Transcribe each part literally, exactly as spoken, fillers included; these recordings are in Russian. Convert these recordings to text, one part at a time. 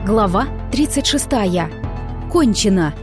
Глава тридцать шестая. Кончено.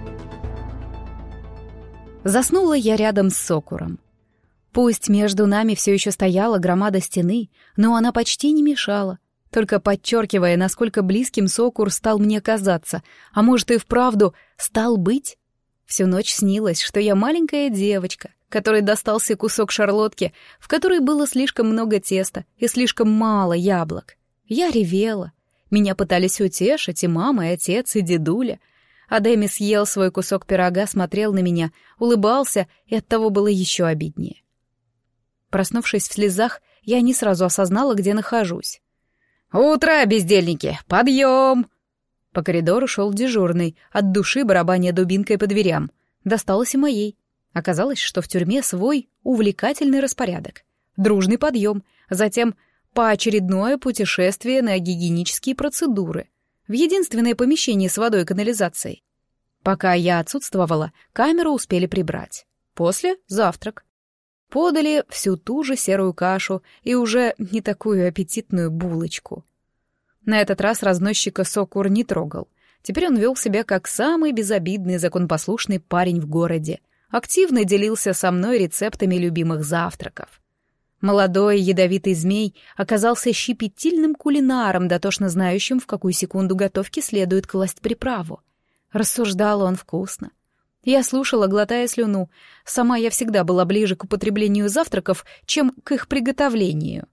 Заснула я рядом с Сокуром. Пусть между нами все еще стояла громада стены, но она почти не мешала, только подчеркивая, насколько близким Сокур стал мне казаться, а может и вправду стал быть. Всю ночь снилось, что я маленькая девочка, которой достался кусок шарлотки, в которой было слишком много теста и слишком мало яблок. Я ревела. Меня пытались утешить и мама, и отец, и дедуля. А Дэми съел свой кусок пирога, смотрел на меня, улыбался, и оттого было еще обиднее. Проснувшись в слезах, я не сразу осознала, где нахожусь. «Утро, бездельники! Подъем!» По коридору шел дежурный, от души барабаня дубинкой по дверям. Досталось и моей. Оказалось, что в тюрьме свой увлекательный распорядок. Дружный подъем, затем поочередное путешествие на гигиенические процедуры в единственное помещение с водой и канализацией. Пока я отсутствовала, камеру успели прибрать. После — завтрак. Подали всю ту же серую кашу и уже не такую аппетитную булочку. На этот раз разносчика Сокур не трогал. Теперь он вел себя как самый безобидный, законопослушный парень в городе. Активно делился со мной рецептами любимых завтраков. Молодой ядовитый змей оказался щепетильным кулинаром, дотошно знающим, в какую секунду готовки следует класть приправу. Рассуждал он вкусно. Я слушала, глотая слюну. Сама я всегда была ближе к употреблению завтраков, чем к их приготовлению.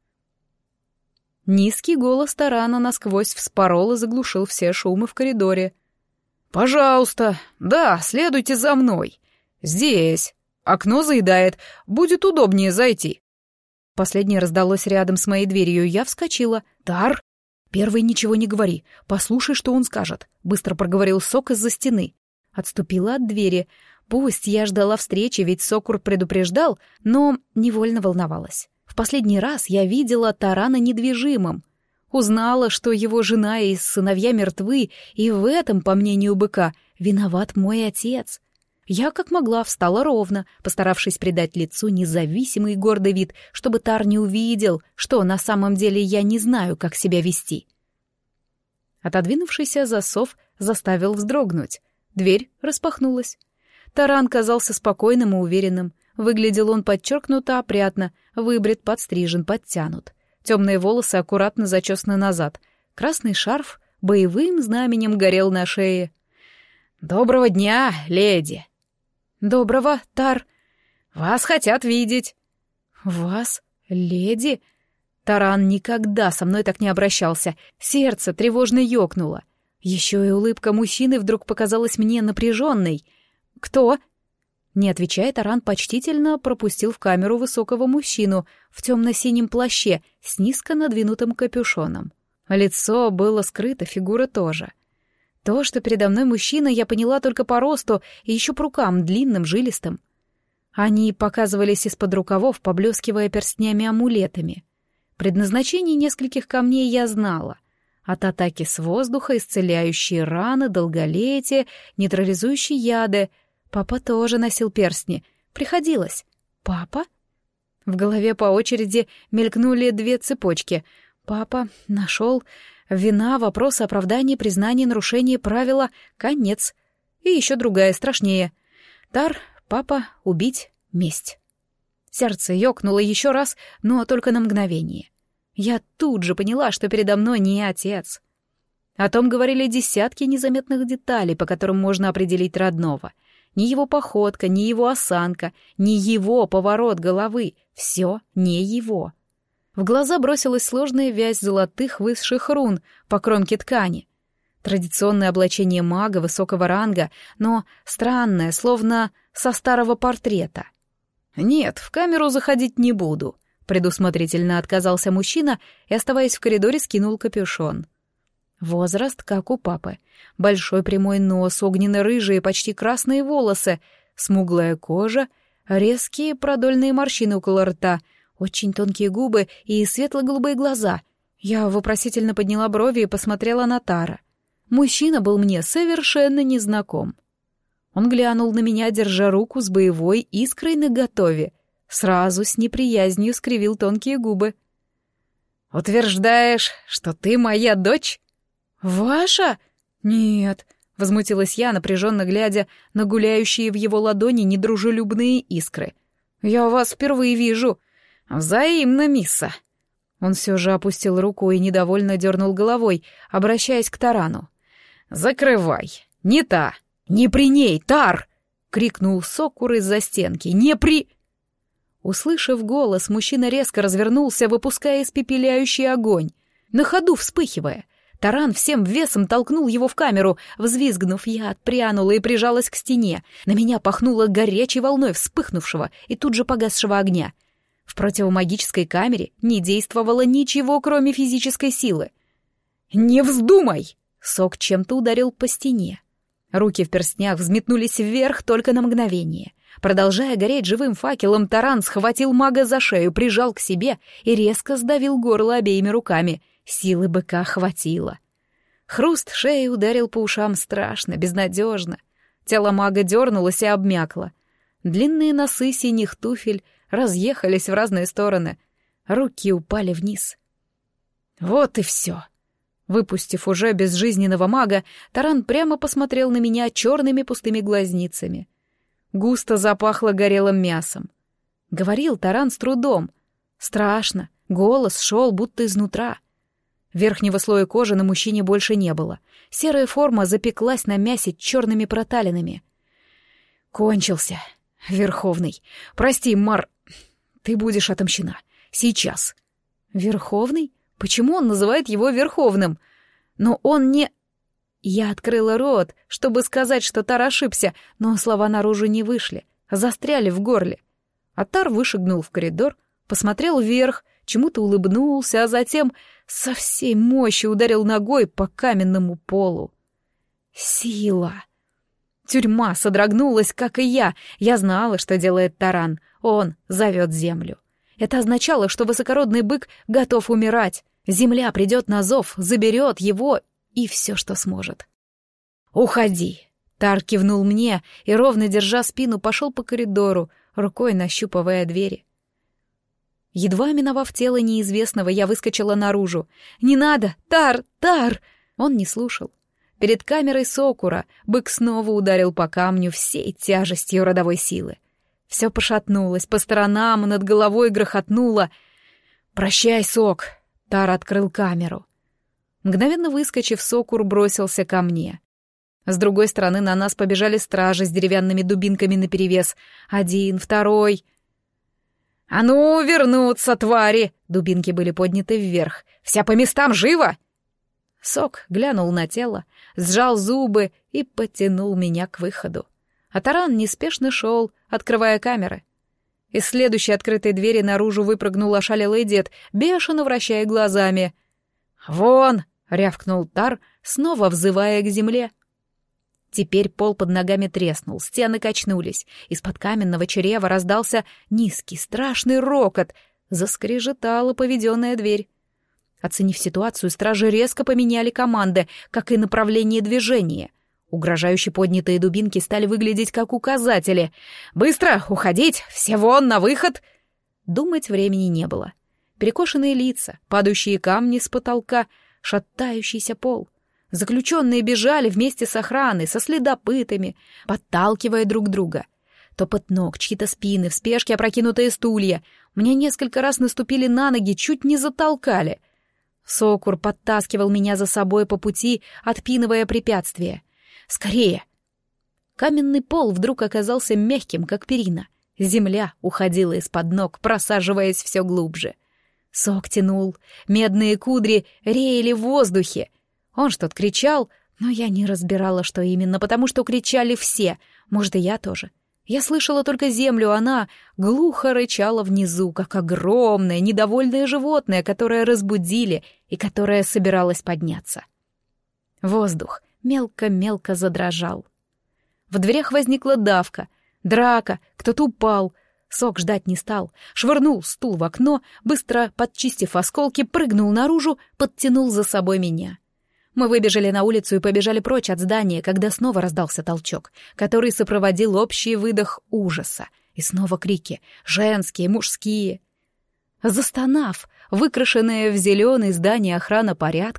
Низкий голос тарана насквозь вспорол и заглушил все шумы в коридоре. «Пожалуйста, да, следуйте за мной. Здесь. Окно заедает, будет удобнее зайти». Последнее раздалось рядом с моей дверью, я вскочила. «Тар, первый ничего не говори, послушай, что он скажет», — быстро проговорил Сок из-за стены. Отступила от двери. Пусть я ждала встречи, ведь Сокур предупреждал, но невольно волновалась. В последний раз я видела Тарана недвижимым. Узнала, что его жена и сыновья мертвы, и в этом, по мнению быка, виноват мой отец. Я, как могла, встала ровно, постаравшись придать лицу независимый и гордый вид, чтобы Тар не увидел, что на самом деле я не знаю, как себя вести. Отодвинувшийся засов заставил вздрогнуть. Дверь распахнулась. Таран казался спокойным и уверенным. Выглядел он подчеркнуто опрятно, выбрит, подстрижен, подтянут. Темные волосы аккуратно зачесаны назад. Красный шарф боевым знаменем горел на шее. «Доброго дня, леди!» «Доброго, Тар!» «Вас хотят видеть!» «Вас, леди?» Таран никогда со мной так не обращался. Сердце тревожно ёкнуло. Еще и улыбка мужчины вдруг показалась мне напряженной. «Кто?» Не отвечая, Таран почтительно пропустил в камеру высокого мужчину в темно-синем плаще с низко надвинутым капюшоном. Лицо было скрыто, фигура тоже. То, что передо мной мужчина, я поняла только по росту и еще по рукам, длинным, жилистым. Они показывались из-под рукавов, поблескивая перстнями-амулетами. Предназначение нескольких камней я знала. От атаки с воздуха, исцеляющие раны, долголетие, нейтрализующие яды. Папа тоже носил перстни. Приходилось. Папа? В голове по очереди мелькнули две цепочки. Папа нашел... Вина, вопрос, оправдание, признание, нарушение правила, конец. И еще другая, страшнее. Тар, папа, убить, месть. Сердце ёкнуло еще раз, но только на мгновение. Я тут же поняла, что передо мной не отец. О том говорили десятки незаметных деталей, по которым можно определить родного. Ни его походка, ни его осанка, ни его поворот головы. Все не его. В глаза бросилась сложная вязь золотых высших рун по кромке ткани. Традиционное облачение мага высокого ранга, но странное, словно со старого портрета. «Нет, в камеру заходить не буду», — предусмотрительно отказался мужчина и, оставаясь в коридоре, скинул капюшон. Возраст, как у папы. Большой прямой нос, огненно-рыжие, почти красные волосы, смуглая кожа, резкие продольные морщины около рта — очень тонкие губы и светло-голубые глаза. Я вопросительно подняла брови и посмотрела на Тара. Мужчина был мне совершенно незнаком. Он глянул на меня, держа руку с боевой искрой наготове. Сразу с неприязнью скривил тонкие губы. «Утверждаешь, что ты моя дочь?» «Ваша? Нет», — возмутилась я, напряженно глядя на гуляющие в его ладони недружелюбные искры. «Я вас впервые вижу». «Взаимно, мисса». Он все же опустил руку и недовольно дернул головой, обращаясь к Тарану. «Закрывай. Не та. Не при ней, Тар!» — крикнул Сокур из-за стенки. «Не при...» Услышав голос, мужчина резко развернулся, выпуская испепеляющий огонь. На ходу вспыхивая, Таран всем весом толкнул его в камеру. Взвизгнув, я отпрянула и прижалась к стене. На меня пахнуло горячей волной вспыхнувшего и тут же погасшего огня. В противомагической камере не действовало ничего, кроме физической силы. «Не вздумай!» — Сок чем-то ударил по стене. Руки в перстнях взметнулись вверх только на мгновение. Продолжая гореть живым факелом, Таран схватил мага за шею, прижал к себе и резко сдавил горло обеими руками. Силы быка хватило. Хруст шеи ударил по ушам страшно, безнадежно. Тело мага дернулось и обмякло. Длинные носы синих туфель разъехались в разные стороны. Руки упали вниз. Вот и все. Выпустив уже безжизненного мага, Таран прямо посмотрел на меня черными пустыми глазницами. Густо запахло горелым мясом. Говорил Таран с трудом. Страшно. Голос шел будто изнутра. Верхнего слоя кожи на мужчине больше не было. Серая форма запеклась на мясе черными проталинами. «Кончился, Верховный. Прости, Мар, ты будешь отомщена. Сейчас». «Верховный? Почему он называет его Верховным? Но он не...» Я открыла рот, чтобы сказать, что Тар ошибся, но слова наружу не вышли, застряли в горле. А Тар вышагнул в коридор, посмотрел вверх, чему-то улыбнулся, а затем со всей мощи ударил ногой по каменному полу. Сила! Тюрьма содрогнулась, как и я. Я знала, что делает Таран. Он зовет землю. Это означало, что высокородный бык готов умирать. Земля придет на зов, заберет его и все, что сможет. «Уходи!» Тар кивнул мне и, ровно держа спину, пошел по коридору, рукой нащупывая двери. Едва миновав тело неизвестного, я выскочила наружу. «Не надо! Тар! Тар!» Он не слушал. Перед камерой Сокура бык снова ударил по камню всей тяжестью родовой силы. Все пошатнулось, по сторонам над головой грохотнуло. «Прощай, Сок!» Тар открыл камеру. Мгновенно выскочив, Сокур бросился ко мне. С другой стороны на нас побежали стражи с деревянными дубинками наперевес. Один, второй... «А ну, вернуться, твари!» Дубинки были подняты вверх. «Вся по местам, живо!» Сок глянул на тело, сжал зубы и потянул меня к выходу. А Таран неспешно шел, открывая камеры. Из следующей открытой двери наружу выпрыгнул ошалелый дед, бешено вращая глазами. «Вон!» — рявкнул Тар, снова взывая к земле. Теперь пол под ногами треснул, стены качнулись. Из-под каменного чрева раздался низкий, страшный рокот. Заскрежетала поведенная дверь. Оценив ситуацию, стражи резко поменяли команды, как и направление движения. Угрожающе поднятые дубинки стали выглядеть как указатели. «Быстро! Уходить! Все вон, на выход!» Думать времени не было. Перекошенные лица, падающие камни с потолка, шатающийся пол. Заключенные бежали вместе с охраной, со следопытами, подталкивая друг друга. Топот ног, чьи-то спины, в спешке опрокинутые стулья. Мне несколько раз наступили на ноги, чуть не затолкали. Сокур подтаскивал меня за собой по пути, отпинывая препятствия. «Скорее!» Каменный пол вдруг оказался мягким, как перина. Земля уходила из-под ног, просаживаясь все глубже. Сок тянул, медные кудри реяли в воздухе. Он что-то кричал, но я не разбирала, что именно, потому что кричали все, может, и я тоже. Я слышала только землю, она глухо рычала внизу, как огромное, недовольное животное, которое разбудили и которое собиралось подняться. Воздух мелко-мелко задрожал. В дверях возникла давка, драка, кто-то упал. Сок ждать не стал, швырнул стул в окно, быстро подчистив осколки, прыгнул наружу, подтянул за собой меня. Мы выбежали на улицу и побежали прочь от здания, когда снова раздался толчок, который сопроводил общий выдох ужаса. И снова крики, женские, мужские. Застонав, выкрашенное в зеленый здание охрана порядка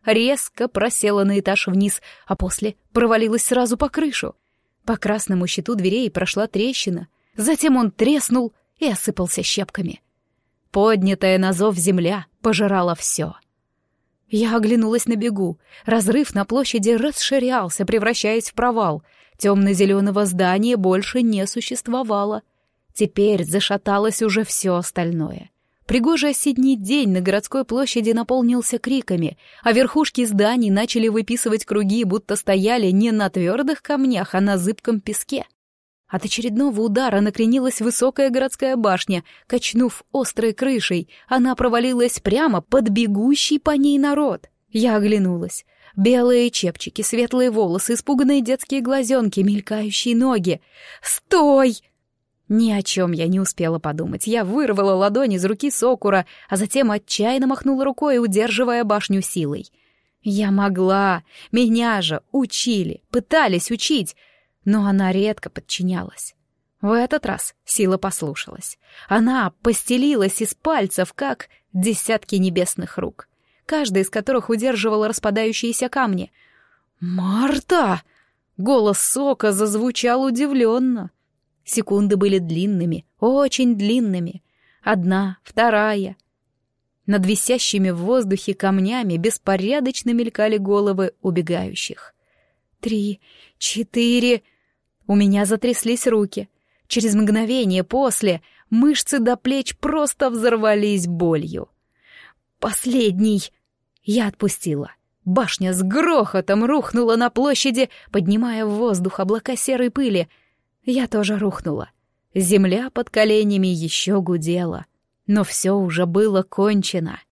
резко просела на этаж вниз, а после провалилась сразу по крышу. По красному щиту дверей прошла трещина, затем он треснул и осыпался щепками. Поднятая на зов земля пожирала все. Я оглянулась на бегу. Разрыв на площади расширялся, превращаясь в провал. Темно-зеленого здания больше не существовало. Теперь зашаталось уже все остальное. Пригожий осенний день на городской площади наполнился криками, а верхушки зданий начали выписывать круги, будто стояли не на твердых камнях, а на зыбком песке. От очередного удара накренилась высокая городская башня, качнув острой крышей, она провалилась прямо под бегущий по ней народ. Я оглянулась. Белые чепчики, светлые волосы, испуганные детские глазенки, мелькающие ноги. «Стой!» Ни о чем я не успела подумать. Я вырвала ладонь из руки Сокура, а затем отчаянно махнула рукой, удерживая башню силой. Я могла, меня же учили, пытались учить, но она редко подчинялась. В этот раз сила послушалась. Она постелилась из пальцев, как десятки небесных рук, каждая из которых удерживала распадающиеся камни. «Марта!» — голос Сока зазвучал удивленно. Секунды были длинными, очень длинными. Одна, вторая. Над висящими в воздухе камнями беспорядочно мелькали головы убегающих. Три, четыре... У меня затряслись руки. Через мгновение после мышцы до плеч просто взорвались болью. Последний! Я отпустила. Башня с грохотом рухнула на площади, поднимая в воздух облака серой пыли. Я тоже рухнула. Земля под коленями еще гудела. Но все уже было кончено.